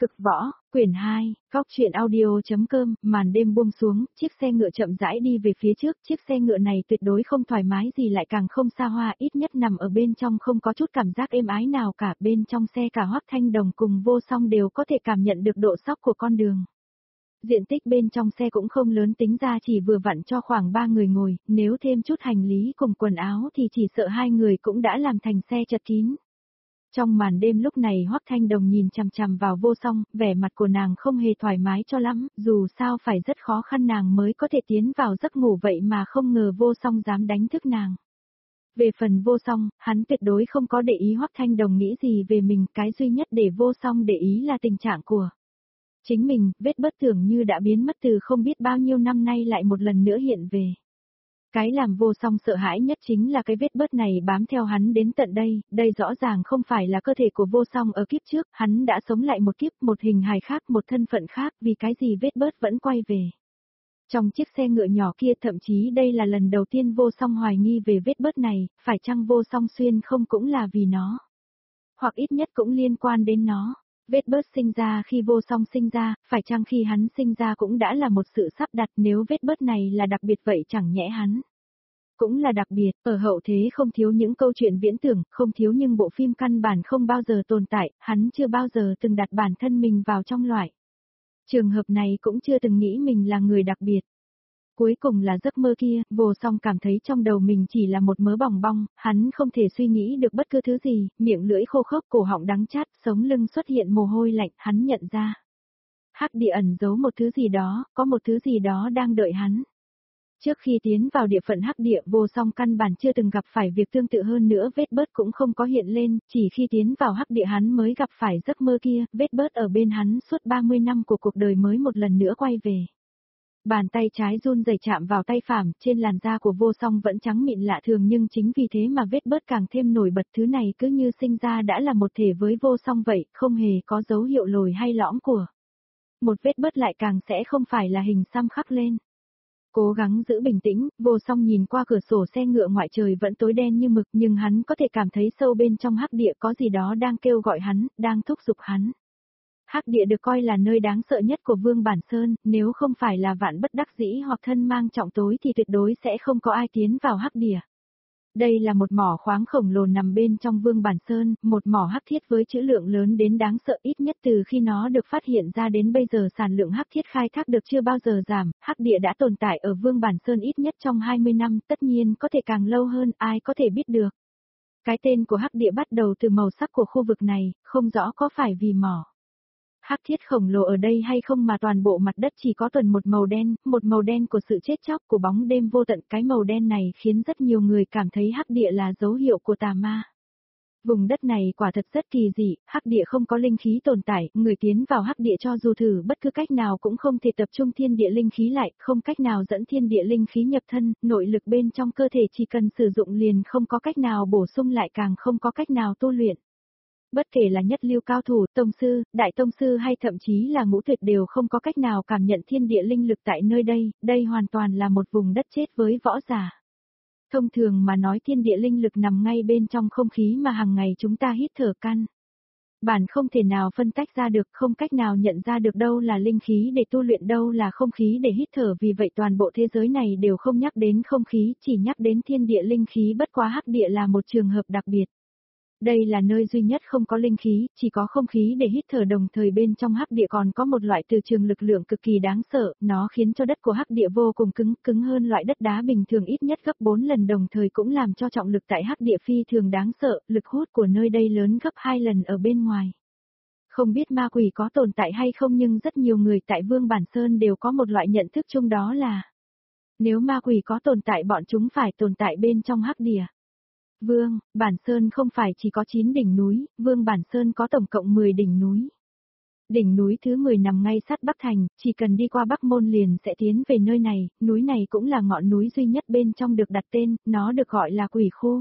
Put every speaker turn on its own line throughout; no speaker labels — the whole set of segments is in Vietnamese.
Cực võ, quyển 2, góc truyện audio.com, màn đêm buông xuống, chiếc xe ngựa chậm rãi đi về phía trước, chiếc xe ngựa này tuyệt đối không thoải mái gì lại càng không xa hoa, ít nhất nằm ở bên trong không có chút cảm giác êm ái nào cả, bên trong xe cả Hoắc Thanh Đồng cùng Vô Song đều có thể cảm nhận được độ sóc của con đường. Diện tích bên trong xe cũng không lớn, tính ra chỉ vừa vặn cho khoảng 3 người ngồi, nếu thêm chút hành lý cùng quần áo thì chỉ sợ 2 người cũng đã làm thành xe chật kín. Trong màn đêm lúc này Hoắc Thanh Đồng nhìn chằm chằm vào Vô Song, vẻ mặt của nàng không hề thoải mái cho lắm, dù sao phải rất khó khăn nàng mới có thể tiến vào giấc ngủ vậy mà không ngờ Vô Song dám đánh thức nàng. Về phần Vô Song, hắn tuyệt đối không có để ý Hoắc Thanh Đồng nghĩ gì về mình, cái duy nhất để Vô Song để ý là tình trạng của chính mình, vết bớt tưởng như đã biến mất từ không biết bao nhiêu năm nay lại một lần nữa hiện về. Cái làm Vô Song sợ hãi nhất chính là cái vết bớt này bám theo hắn đến tận đây rõ ràng không phải là cơ thể của Vô Song ở kiếp trước, hắn đã sống lại một kiếp, một hình hài khác, một thân phận khác, vì cái gì vết bớt vẫn quay về. Trong chiếc xe ngựa nhỏ kia thậm chí đây là lần đầu tiên Vô Song hoài nghi về vết bớt này, phải chăng Vô Song xuyên không cũng là vì nó, hoặc ít nhất cũng liên quan đến nó. Vết bớt sinh ra khi Vô Song sinh ra, phải chăng khi hắn sinh ra cũng đã là một sự sắp đặt, nếu vết bớt này là đặc biệt vậy chẳng nhẽ hắn cũng là đặc biệt, ở hậu thế không thiếu những câu chuyện viễn tưởng, không thiếu nhưng bộ phim căn bản không bao giờ tồn tại, hắn chưa bao giờ từng đặt bản thân mình vào trong loại trường hợp này, cũng chưa từng nghĩ mình là người đặc biệt. Cuối cùng là giấc mơ kia, Vô Song cảm thấy trong đầu mình chỉ là một mớ bòng bong, hắn không thể suy nghĩ được bất cứ thứ gì, miệng lưỡi khô khốc, cổ họng đắng chát, sống lưng xuất hiện mồ hôi lạnh, hắn nhận ra. Hắc địa ẩn giấu một thứ gì đó, có một thứ gì đó đang đợi hắn. Trước khi tiến vào địa phận hắc địa, Vô Song căn bản chưa từng gặp phải việc tương tự, hơn nữa vết bớt cũng không có hiện lên, chỉ khi tiến vào hắc địa hắn mới gặp phải giấc mơ kia, vết bớt ở bên hắn suốt 30 năm của cuộc đời mới một lần nữa quay về. Bàn tay trái run rẩy chạm vào tay phải, trên làn da của Vô Song vẫn trắng mịn lạ thường, nhưng chính vì thế mà vết bớt càng thêm nổi bật, thứ này cứ như sinh ra đã là một thể với Vô Song vậy, không hề có dấu hiệu lồi hay lõm của một vết bớt, lại càng sẽ không phải là hình xăm khắc lên. Cố gắng giữ bình tĩnh, Vô Song nhìn qua cửa sổ xe ngựa, ngoại trời vẫn tối đen như mực nhưng hắn có thể cảm thấy sâu bên trong hắc địa có gì đó đang kêu gọi hắn, đang thúc giục hắn. Hắc địa được coi là nơi đáng sợ nhất của Vương Bản Sơn, nếu không phải là vạn bất đắc dĩ hoặc thân mang trọng tối thì tuyệt đối sẽ không có ai tiến vào hắc địa. Đây là một mỏ khoáng khổng lồ nằm bên trong Vương Bản Sơn, một mỏ hắc thiết với trữ lượng lớn đến đáng sợ, ít nhất từ khi nó được phát hiện ra đến bây giờ sản lượng hắc thiết khai thác được chưa bao giờ giảm, hắc địa đã tồn tại ở Vương Bản Sơn ít nhất trong 20 năm, tất nhiên có thể càng lâu hơn, ai có thể biết được. Cái tên của hắc địa bắt đầu từ màu sắc của khu vực này, không rõ có phải vì mỏ hắc thiết khổng lồ ở đây hay không mà toàn bộ mặt đất chỉ có thuần một màu đen của sự chết chóc, của bóng đêm vô tận. Cái màu đen này khiến rất nhiều người cảm thấy hắc địa là dấu hiệu của tà ma. Vùng đất này quả thật rất kỳ dị, hắc địa không có linh khí tồn tại, người tiến vào hắc địa cho dù thử bất cứ cách nào cũng không thể tập trung thiên địa linh khí lại, không cách nào dẫn thiên địa linh khí nhập thân, nội lực bên trong cơ thể chỉ cần sử dụng liền không có cách nào bổ sung lại, càng không có cách nào tu luyện. Bất kể là nhất lưu cao thủ, tông sư, đại tông sư hay thậm chí là ngũ tuyệt đều không có cách nào cảm nhận thiên địa linh lực tại nơi đây hoàn toàn là một vùng đất chết với võ giả. Thông thường mà nói thiên địa linh lực nằm ngay bên trong không khí mà hàng ngày chúng ta hít thở căn bản không thể nào phân tách ra được, không cách nào nhận ra được đâu là linh khí để tu luyện, đâu là không khí để hít thở, vì vậy toàn bộ thế giới này đều không nhắc đến không khí, chỉ nhắc đến thiên địa linh khí, bất quá hắc địa là một trường hợp đặc biệt. Đây là nơi duy nhất không có linh khí, chỉ có không khí để hít thở, đồng thời bên trong hắc địa còn có một loại từ trường lực lượng cực kỳ đáng sợ, nó khiến cho đất của hắc địa vô cùng cứng hơn loại đất đá bình thường ít nhất gấp 4 lần, đồng thời cũng làm cho trọng lực tại hắc địa phi thường đáng sợ, lực hút của nơi đây lớn gấp 2 lần ở bên ngoài. Không biết ma quỷ có tồn tại hay không, nhưng rất nhiều người tại Vương Bản Sơn đều có một loại nhận thức chung, đó là nếu ma quỷ có tồn tại bọn chúng phải tồn tại bên trong hắc địa. Vương Bản Sơn không phải chỉ có 9 đỉnh núi, Vương Bản Sơn có tổng cộng 10 đỉnh núi. Đỉnh núi thứ 10 nằm ngay sát Bắc Thành, chỉ cần đi qua Bắc Môn liền sẽ tiến về nơi này, núi này cũng là ngọn núi duy nhất bên trong được đặt tên, nó được gọi là Quỷ Khu.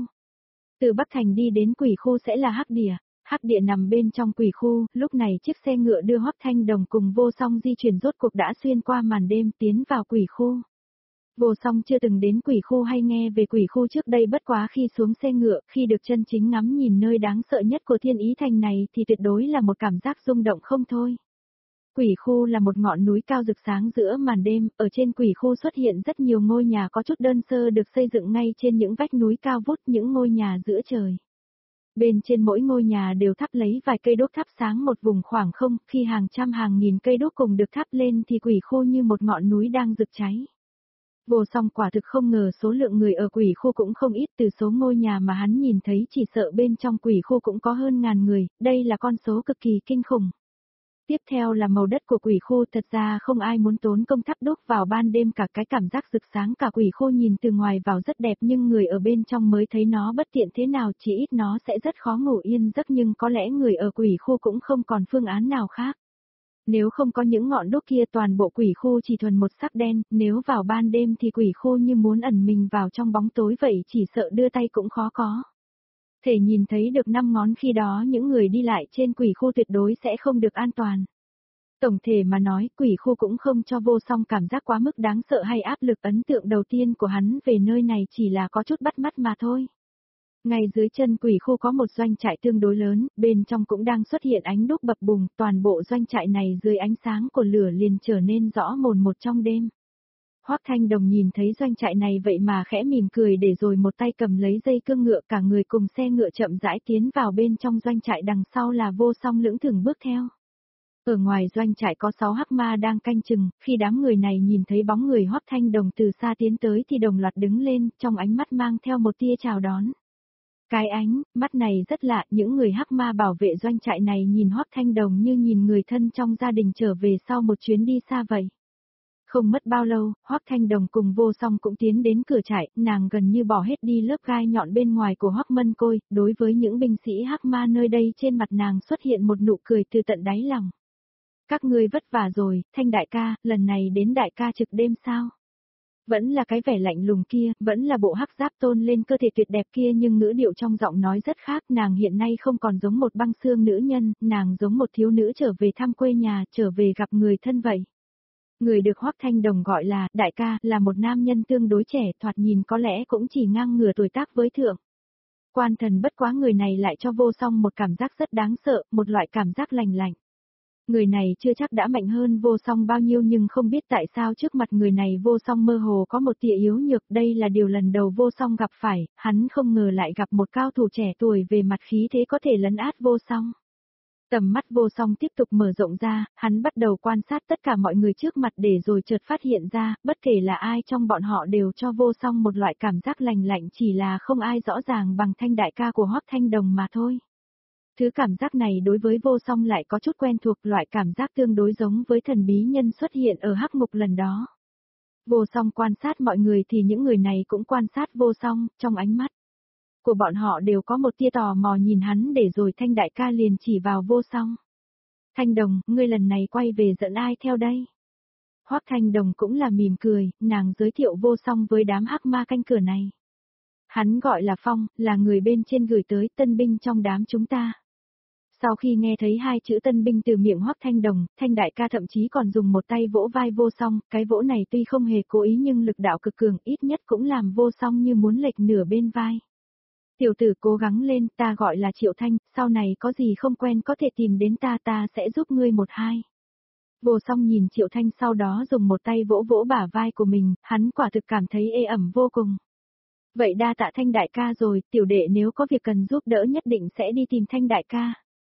Từ Bắc Thành đi đến Quỷ Khu sẽ là hắc địa. Hắc địa nằm bên trong Quỷ Khu, lúc này chiếc xe ngựa đưa Hoắc Thanh Đồng cùng Vô Song di chuyển rốt cuộc đã xuyên qua màn đêm tiến vào Quỷ Khu. Vô Song chưa từng đến Quỷ Khu hay nghe về Quỷ Khu trước đây, bất quá khi xuống xe ngựa, khi được chân chính ngắm nhìn nơi đáng sợ nhất của Thiên Ý Thành này thì tuyệt đối là một cảm giác rung động không thôi. Quỷ khu là một ngọn núi cao rực sáng giữa màn đêm, ở trên quỷ khu xuất hiện rất nhiều ngôi nhà có chút đơn sơ được xây dựng ngay trên những vách núi cao vút, những ngôi nhà giữa trời. Bên trên mỗi ngôi nhà đều thắp lấy vài cây đuốc thắp sáng một vùng khoảng không, khi hàng trăm hàng nghìn cây đuốc cùng được thắp lên thì quỷ khu như một ngọn núi đang rực cháy. Vô Song quả thực không ngờ số lượng người ở quỷ khu cũng không ít, từ số ngôi nhà mà hắn nhìn thấy chỉ sợ bên trong quỷ khu cũng có hơn ngàn người, đây là con số cực kỳ kinh khủng. Tiếp theo là màu đất của quỷ khu, thật ra không ai muốn tốn công thắp đuốc vào ban đêm, cả cái cảm giác rực sáng cả quỷ khu nhìn từ ngoài vào rất đẹp nhưng người ở bên trong mới thấy nó bất tiện thế nào, chỉ ít nó sẽ rất khó ngủ yên giấc, nhưng có lẽ người ở quỷ khu cũng không còn phương án nào khác. Nếu không có những ngọn đuốc kia toàn bộ quỷ khu chỉ thuần một sắc đen, nếu vào ban đêm thì quỷ khu như muốn ẩn mình vào trong bóng tối vậy, chỉ sợ đưa tay cũng khó có thể nhìn thấy được năm ngón, khi đó những người đi lại trên quỷ khu tuyệt đối sẽ không được an toàn. Tổng thể mà nói, quỷ khu cũng không cho Vô Song cảm giác quá mức đáng sợ hay áp lực, ấn tượng đầu tiên của hắn về nơi này chỉ là có chút bắt mắt mà thôi. Ngay dưới chân quỷ khu có một doanh trại tương đối lớn, bên trong cũng đang xuất hiện ánh đuốc bập bùng, toàn bộ doanh trại này dưới ánh sáng của lửa liền trở nên rõ mồn một trong đêm. Hoắc Thanh Đồng nhìn thấy doanh trại này vậy mà khẽ mỉm cười, để rồi một tay cầm lấy dây cương ngựa, cả người cùng xe ngựa chậm rãi tiến vào bên trong doanh trại, đằng sau là Vô Song lững thững bước theo. Ở ngoài doanh trại có 6 hắc ma đang canh chừng, khi đám người này nhìn thấy bóng người Hoắc Thanh Đồng từ xa tiến tới thì đồng loạt đứng lên, trong ánh mắt mang theo một tia chào đón. Cái ánh mắt này rất lạ, những người hắc ma bảo vệ doanh trại này nhìn Hoắc Thanh Đồng như nhìn người thân trong gia đình trở về sau một chuyến đi xa vậy. Không mất bao lâu, Hoắc Thanh Đồng cùng Vô Song cũng tiến đến cửa trại, nàng gần như bỏ hết đi lớp gai nhọn bên ngoài của Hoắc Mân Côi, đối với những binh sĩ hắc ma nơi đây trên mặt nàng xuất hiện một nụ cười từ tận đáy lòng. Các ngươi vất vả rồi, Thanh đại ca, lần này đến đại ca trực đêm sao? Vẫn là cái vẻ lạnh lùng kia, vẫn là bộ hắc giáp tôn lên cơ thể tuyệt đẹp kia, nhưng ngữ điệu trong giọng nói rất khác, nàng hiện nay không còn giống một băng xương nữ nhân, nàng giống một thiếu nữ trở về thăm quê nhà, trở về gặp người thân vậy. Người được Hoắc Thanh Đồng gọi là đại ca là một nam nhân tương đối trẻ, thoạt nhìn có lẽ cũng chỉ ngang ngửa tuổi tác với thượng quan thần, bất quá người này lại cho Vô Song một cảm giác rất đáng sợ, một loại cảm giác lành lạnh. Người này chưa chắc đã mạnh hơn Vô Song bao nhiêu, nhưng không biết tại sao trước mặt người này Vô Song mơ hồ có một tia yếu nhược, đây là điều lần đầu Vô Song gặp phải, hắn không ngờ lại gặp một cao thủ trẻ tuổi về mặt khí thế có thể lấn át Vô Song. Tầm mắt Vô Song tiếp tục mở rộng ra, hắn bắt đầu quan sát tất cả mọi người trước mặt, để rồi chợt phát hiện ra, bất kể là ai trong bọn họ đều cho Vô Song một loại cảm giác lành lạnh, chỉ là không ai rõ ràng bằng Thanh đại ca của Hoắc Thanh Đồng mà thôi. Thứ cảm giác này đối với Vô Song lại có chút quen thuộc, loại cảm giác tương đối giống với thần bí nhân xuất hiện ở hắc ngục lần đó. Vô Song quan sát mọi người thì những người này cũng quan sát Vô Song, trong ánh mắt của bọn họ đều có một tia tò mò nhìn hắn, để rồi Thanh đại ca liền chỉ vào Vô Song. Thanh Đồng, ngươi lần này quay về dẫn ai theo đây? Hoắc Thanh Đồng cũng là mỉm cười, nàng giới thiệu Vô Song với đám hắc ma canh cửa này. Hắn gọi là Phong, là người bên trên gửi tới, tân binh trong đám chúng ta. Sau khi nghe thấy hai chữ tân binh từ miệng Hoắc Thanh Đồng, Thanh đại ca thậm chí còn dùng một tay vỗ vai Vô Song, cái vỗ này tuy không hề cố ý nhưng lực đạo cực cường, ít nhất cũng làm Vô Song như muốn lệch nửa bên vai. Tiểu tử cố gắng lên, ta gọi là Triệu Thanh, sau này có gì không quen có thể tìm đến ta, ta sẽ giúp ngươi một hai. Vô Song nhìn Triệu Thanh sau đó dùng một tay vỗ vỗ bả vai của mình, hắn quả thực cảm thấy ê ẩm vô cùng. Vậy đa tạ Thanh đại ca rồi, tiểu đệ nếu có việc cần giúp đỡ nhất định sẽ đi tìm Thanh đại ca.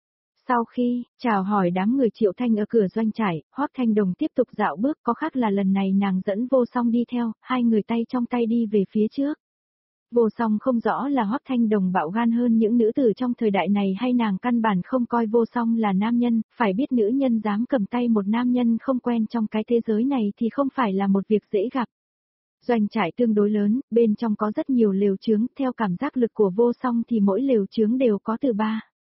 Sau khi chào hỏi đám người Triệu Thanh ở cửa doanh trại, Hoắc Thanh Đồng tiếp tục dạo bước, có khác là lần này nàng dẫn Vô Song đi theo, hai người tay trong tay đi về phía trước. Vô Song không rõ là Hoắc Thanh Đồng bạo gan hơn những nữ tử trong thời đại này hay nàng căn bản không coi Vô Song là nam nhân, phải biết nữ nhân dám cầm tay một nam nhân không quen trong cái thế giới này thì không phải là một việc dễ gặp. Doanh trại tương đối lớn, bên trong có rất nhiều lều chướng, theo cảm giác lực của Vô Song thì mỗi lều chướng đều có từ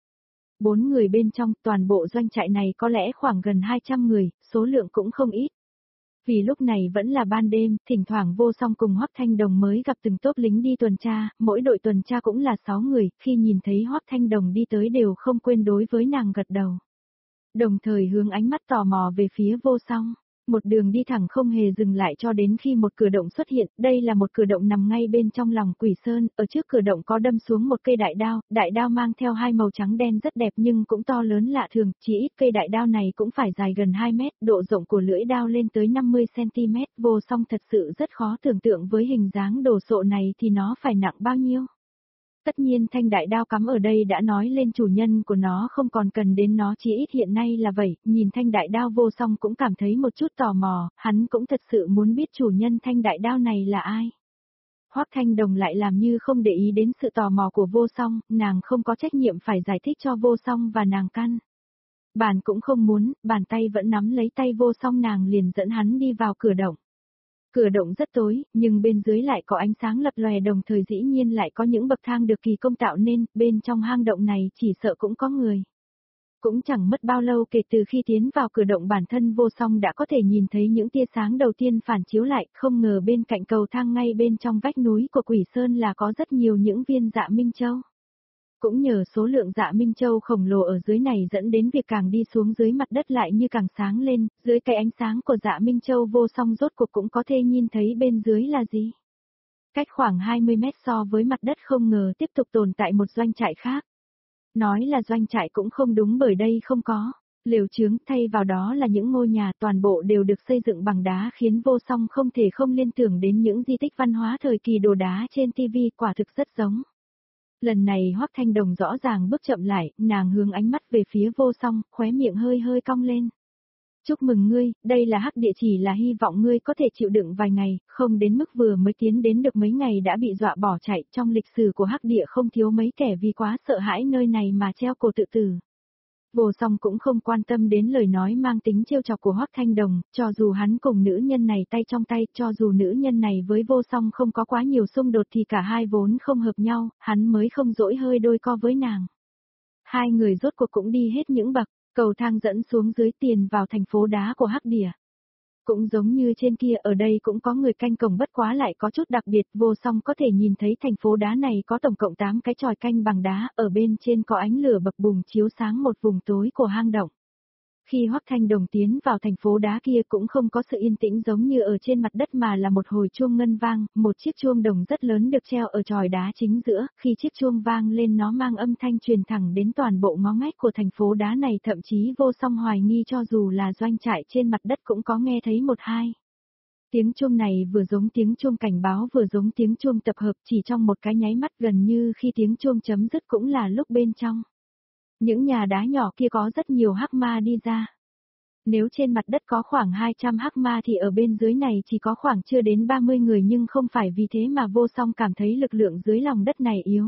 4 người bên trong, toàn bộ doanh trại này có lẽ khoảng gần 200 người, số lượng cũng không ít. Vì lúc này vẫn là ban đêm, thỉnh thoảng Vô Song cùng Hoắc Thanh Đồng mới gặp từng tốp lính đi tuần tra, mỗi đội tuần tra cũng là 6 người, khi nhìn thấy Hoắc Thanh Đồng đi tới đều không quên đối với nàng gật đầu. Đồng thời hướng ánh mắt tò mò về phía Vô Song. Một đường đi thẳng không hề dừng lại cho đến khi một cửa động xuất hiện, đây là một cửa động nằm ngay bên trong lòng Quỷ Sơn, ở trước cửa động có đâm xuống một cây đại đao mang theo hai màu trắng đen rất đẹp nhưng cũng to lớn lạ thường, chỉ ít cây đại đao này cũng phải dài gần 2 mét, độ rộng của lưỡi đao lên tới 50 cm, Vô Song thật sự rất khó tưởng tượng với hình dáng đồ sộ này thì nó phải nặng bao nhiêu. Tất nhiên thanh đại đao cắm ở đây đã nói lên chủ nhân của nó không còn cần đến nó, chỉ ít hiện nay là vậy, nhìn thanh đại đao Vô Song cũng cảm thấy một chút tò mò, hắn cũng thật sự muốn biết chủ nhân thanh đại đao này là ai. Hoắc Thanh Đồng lại làm như không để ý đến sự tò mò của Vô Song, nàng không có trách nhiệm phải giải thích cho Vô Song và nàng căn. Bản cũng không muốn, bàn tay vẫn nắm lấy tay Vô Song, nàng liền dẫn hắn đi vào cửa động. Cửa động rất tối, nhưng bên dưới lại có ánh sáng lập lòe, đồng thời dĩ nhiên lại có những bậc thang được kỳ công tạo nên, bên trong hang động này chỉ sợ cũng có người. Cũng chẳng mất bao lâu kể từ khi tiến vào cửa động, bản thân Vô Song đã có thể nhìn thấy những tia sáng đầu tiên phản chiếu lại, không ngờ bên cạnh cầu thang ngay bên trong vách núi của Quỷ Sơn là có rất nhiều những viên Dạ Minh Châu. Cũng nhờ số lượng Dạ Minh Châu khổng lồ ở dưới này dẫn đến việc càng đi xuống dưới mặt đất lại như càng sáng lên, dưới cái ánh sáng của Dạ Minh Châu Vô Song rốt cuộc cũng có thể nhìn thấy bên dưới là gì. Cách khoảng 20 mét so với mặt đất không ngờ tiếp tục tồn tại một doanh trại khác. Nói là doanh trại cũng không đúng bởi đây không có lều chướng, thay vào đó là những ngôi nhà toàn bộ đều được xây dựng bằng đá, khiến Vô Song không thể không liên tưởng đến những di tích văn hóa thời kỳ đồ đá trên TV, quả thực rất giống. Lần này Hoắc Thanh Đồng rõ ràng bước chậm lại, nàng hướng ánh mắt về phía Vô Song, khóe miệng hơi hơi cong lên. Chúc mừng ngươi, đây là hắc địa, chỉ là hy vọng ngươi có thể chịu đựng vài ngày, không đến mức vừa mới tiến đến được mấy ngày đã bị dọa bỏ chạy. Trong lịch sử của hắc địa không thiếu mấy kẻ vì quá sợ hãi nơi này mà treo cổ tự tử. Vô Song cũng không quan tâm đến lời nói mang tính trêu chọc của Hoắc Thanh Đồng, cho dù hắn cùng nữ nhân này tay trong tay, cho dù nữ nhân này với Vô Song không có quá nhiều xung đột thì cả hai vốn không hợp nhau, hắn mới không dỗi hơi đôi co với nàng. Hai người rốt cuộc cũng đi hết những bậc cầu thang dẫn xuống dưới, tiền vào thành phố đá của hắc địa. Cũng giống như trên kia, ở đây cũng có người canh cổng, bất quá lại có chút đặc biệt, Vô Song có thể nhìn thấy thành phố đá này có tổng cộng 8 cái chòi canh bằng đá, ở bên trên có ánh lửa bập bùng chiếu sáng một vùng tối của hang động. Khi Hoắc Thanh Đồng tiến vào thành phố đá kia cũng không có sự yên tĩnh giống như ở trên mặt đất mà là một hồi chuông ngân vang, một chiếc chuông đồng rất lớn được treo ở chòi đá chính giữa, khi chiếc chuông vang lên nó mang âm thanh truyền thẳng đến toàn bộ ngõ ngách của thành phố đá này, thậm chí Vô Song hoài nghi cho dù là doanh trại trên mặt đất cũng có nghe thấy một hai. Tiếng chuông này vừa giống tiếng chuông cảnh báo vừa giống tiếng chuông tập hợp, chỉ trong một cái nháy mắt, gần như khi tiếng chuông chấm dứt cũng là lúc bên trong những nhà đá nhỏ kia có rất nhiều hắc ma đi ra. Nếu trên mặt đất có khoảng 200 hắc ma thì ở bên dưới này chỉ có khoảng chưa đến 30 người, nhưng không phải vì thế mà Vô Song cảm thấy lực lượng dưới lòng đất này yếu.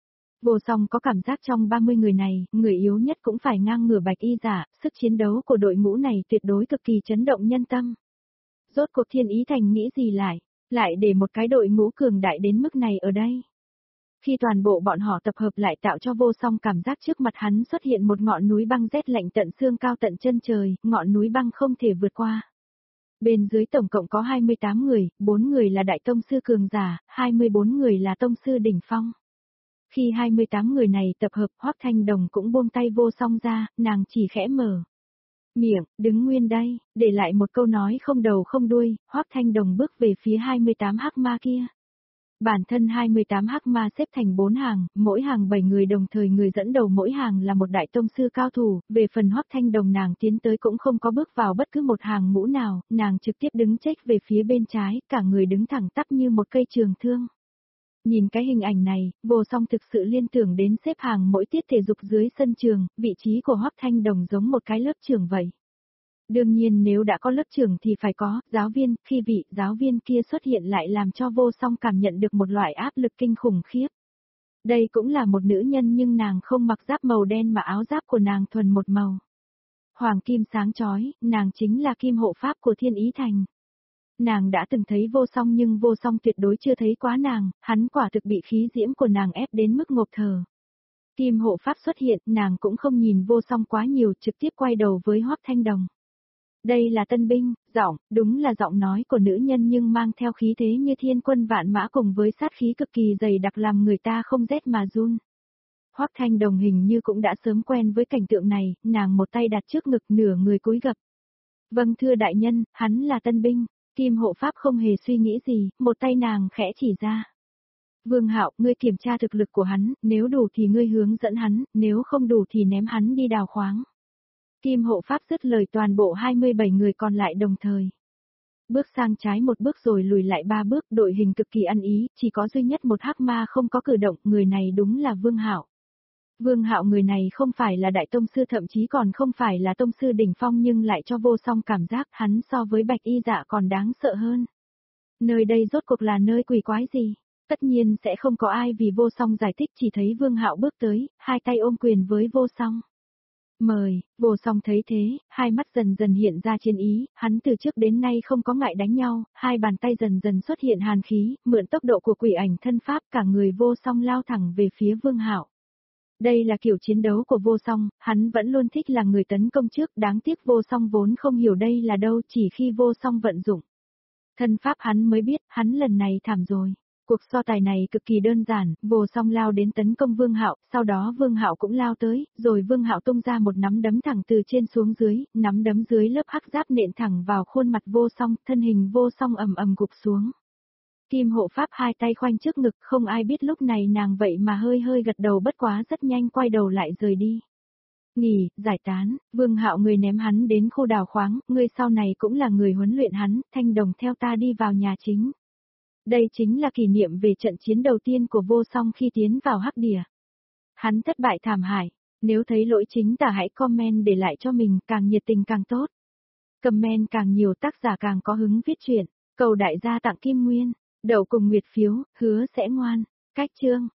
Vô Song có cảm giác trong 30 người này, người yếu nhất cũng phải ngang ngửa Bạch Y Giả, sức chiến đấu của đội ngũ này tuyệt đối cực kỳ chấn động nhân tâm. Rốt cuộc Thiên Ý Thành nghĩ gì lại để một cái đội ngũ cường đại đến mức này ở đây. Khi toàn bộ bọn họ tập hợp lại tạo cho Vô Song cảm giác trước mặt hắn xuất hiện một ngọn núi băng rét lạnh tận xương cao tận chân trời, ngọn núi băng không thể vượt qua. Bên dưới tổng cộng có 28 người, 4 người là đại tông sư cường giả, 24 người là tông sư đỉnh phong. Khi 28 người này tập hợp, Hoắc Thanh Đồng cũng buông tay Vô Song ra, nàng chỉ khẽ mở miệng, đứng nguyên đây, để lại một câu nói không đầu không đuôi, Hoắc Thanh Đồng bước về phía 28 hắc ma kia. Bản thân 28 hắc ma xếp thành 4 hàng, mỗi hàng 7 người, đồng thời người dẫn đầu mỗi hàng là một đại tông sư cao thủ, về phần Hoắc Thanh Đồng nàng tiến tới cũng không có bước vào bất cứ một hàng ngũ nào, nàng trực tiếp đứng chếch về phía bên trái, cả người đứng thẳng tắp như một cây trường thương. Nhìn cái hình ảnh này, Vô Song thực sự liên tưởng đến xếp hàng mỗi tiết thể dục dưới sân trường, vị trí của Hoắc Thanh Đồng giống một cái lớp trưởng vậy. Đương nhiên nếu đã có lớp trưởng thì phải có giáo viên, khi vị giáo viên kia xuất hiện lại làm cho Vô Song cảm nhận được một loại áp lực kinh khủng khiếp. Đây cũng là một nữ nhân nhưng nàng không mặc giáp màu đen mà áo giáp của nàng thuần một màu. Hoàng kim sáng chói, nàng chính là kim hộ pháp của Thiên Ý Thành. Nàng đã từng thấy Vô Song nhưng Vô Song tuyệt đối chưa thấy quá nàng, hắn quả thực bị khí diễm của nàng ép đến mức ngộp thở. Kim hộ pháp xuất hiện, nàng cũng không nhìn Vô Song quá nhiều, trực tiếp quay đầu với Hoắc Thanh Đồng. Đây là tân binh, giọng, đúng là giọng nói của nữ nhân nhưng mang theo khí thế như thiên quân vạn mã cùng với sát khí cực kỳ dày đặc làm người ta không rét mà run. Hoắc Thanh Đồng hình như cũng đã sớm quen với cảnh tượng này, nàng một tay đặt trước ngực, nửa người cúi gập. Vâng thưa đại nhân, hắn là tân binh. Kim hộ pháp không hề suy nghĩ gì, một tay nàng khẽ chỉ ra. Vương Hạo, ngươi kiểm tra thực lực của hắn, nếu đủ thì ngươi hướng dẫn hắn, nếu không đủ thì ném hắn đi đào khoáng. Kim hộ pháp dứt lời, toàn bộ 27 người còn lại đồng thời bước sang trái một bước rồi lùi lại 3 bước, đội hình cực kỳ ăn ý, chỉ có duy nhất một hắc ma không có cử động, người này đúng là Vương Hạo. Vương Hạo người này không phải là đại tông sư, thậm chí còn không phải là tông sư đỉnh phong, nhưng lại cho Vô Song cảm giác hắn so với Bạch Y Dạ còn đáng sợ hơn. Nơi đây rốt cuộc là nơi quỷ quái gì? Tất nhiên sẽ không có ai vì Vô Song giải thích, chỉ thấy Vương Hạo bước tới, hai tay ôm quyền với Vô Song. Mời, Vô Song thấy thế, hai mắt dần dần hiện ra chiến ý, hắn từ trước đến nay không có ngại đánh nhau, hai bàn tay dần dần xuất hiện hàn khí, mượn tốc độ của quỷ ảnh thân pháp, cả người Vô Song lao thẳng về phía Vương Hạo. Đây là kiểu chiến đấu của Vô Song, hắn vẫn luôn thích là người tấn công trước, đáng tiếc Vô Song vốn không hiểu đây là đâu, chỉ khi Vô Song vận dụng thân pháp hắn mới biết, hắn lần này thảm rồi. Cuộc so tài này cực kỳ đơn giản, Vô Song lao đến tấn công Vương Hạo, sau đó Vương Hạo cũng lao tới, rồi Vương Hạo tung ra một nắm đấm thẳng từ trên xuống dưới, nắm đấm dưới lớp hắc giáp nện thẳng vào khuôn mặt Vô Song, thân hình Vô Song ầm ầm gục xuống. Kim hộ pháp hai tay khoanh trước ngực, không ai biết lúc này nàng vậy mà hơi hơi gật đầu, bất quá rất nhanh quay đầu lại rời đi. Nghỉ, giải tán, Vương Hạo người ném hắn đến khu đào khoáng, ngươi sau này cũng là người huấn luyện hắn, Thanh Đồng theo ta đi vào nhà chính. Đây chính là kỷ niệm về trận chiến đầu tiên của Vô Song khi tiến vào Hắc Địa. Hắn thất bại thảm hại, nếu thấy lỗi chính tả hãy comment để lại cho mình, càng nhiệt tình càng tốt. Comment càng nhiều tác giả càng có hứng viết truyện, cầu đại gia tặng kim nguyên, đậu cùng nguyệt phiếu, hứa sẽ ngoan, cách chương.